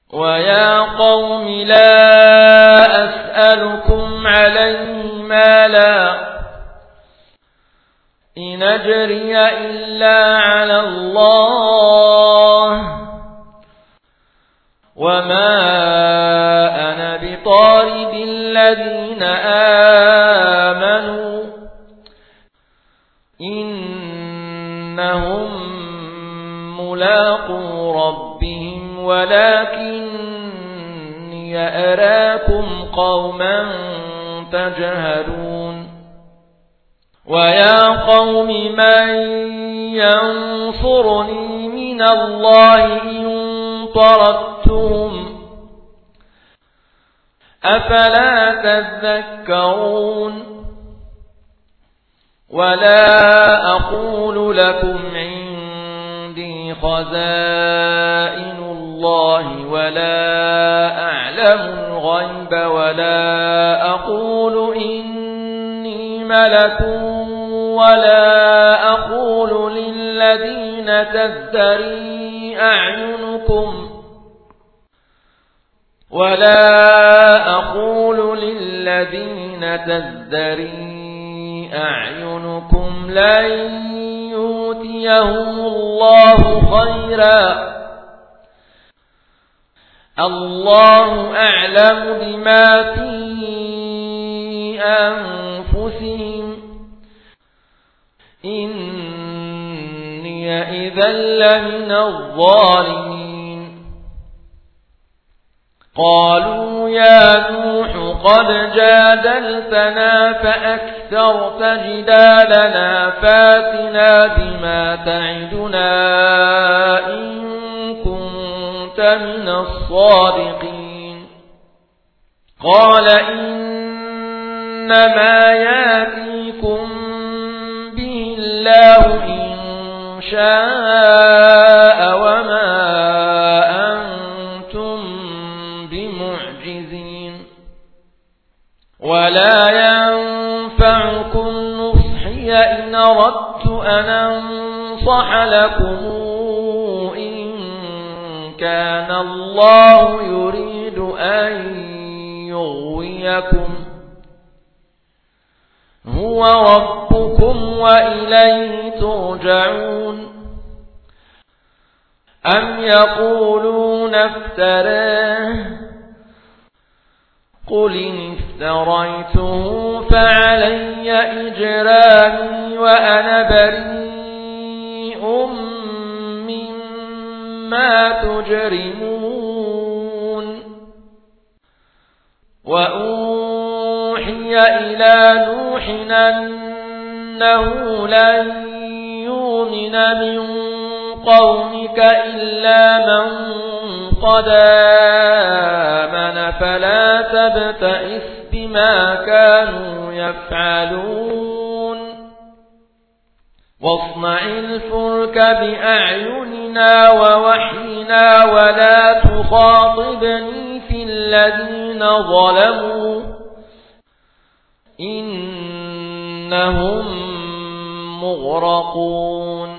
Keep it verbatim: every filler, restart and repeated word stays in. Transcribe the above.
ويا قوم لا أسألكم عليه مالا إن أجري إلا على الله وما أنا بطارد الذين آمنوا إنهم ملاقو ربهم ولكني أراكم قوما تجهلون ويا قوم من ينصرني من الله إن طردتهم أفلا تذكرون ولا أقول لكم عندي خزائن الله ولا أعلم الغيب ولا أقول إني ملك ولا أقول للذين تزدري أعينكم ولا أقول للذين تزدري أعينكم لن يؤتيهم الله خيرا الله أعلم بما في أنفسهم إني إذا لمن الظالمين قالوا يا نوح قد جادلتنا فأكثرت جدالنا فاتنا بما تعدنا إن كنت من الصادقين قال إنما يأتيكم به الله إن شاء وما أنتم بمعجزين ولا ينفعكم نصحي إن أردت أن أنصح لكم إن كان الله يريد أن يغويكم هو ربكم وإليه ترجعون أم يقولون افتراه قل إن افتريته فعلي إجرامي وأنا بريء مما تجرمون وأوحي إلى نوح أنه لن يؤمن من قومك إلا من قد آمن فلا تبتئس بما كانوا يفعلون واصنع الفلك بأعيننا ووحينا ولا تخاطبني في الذين ظلموا إنهم مغرقون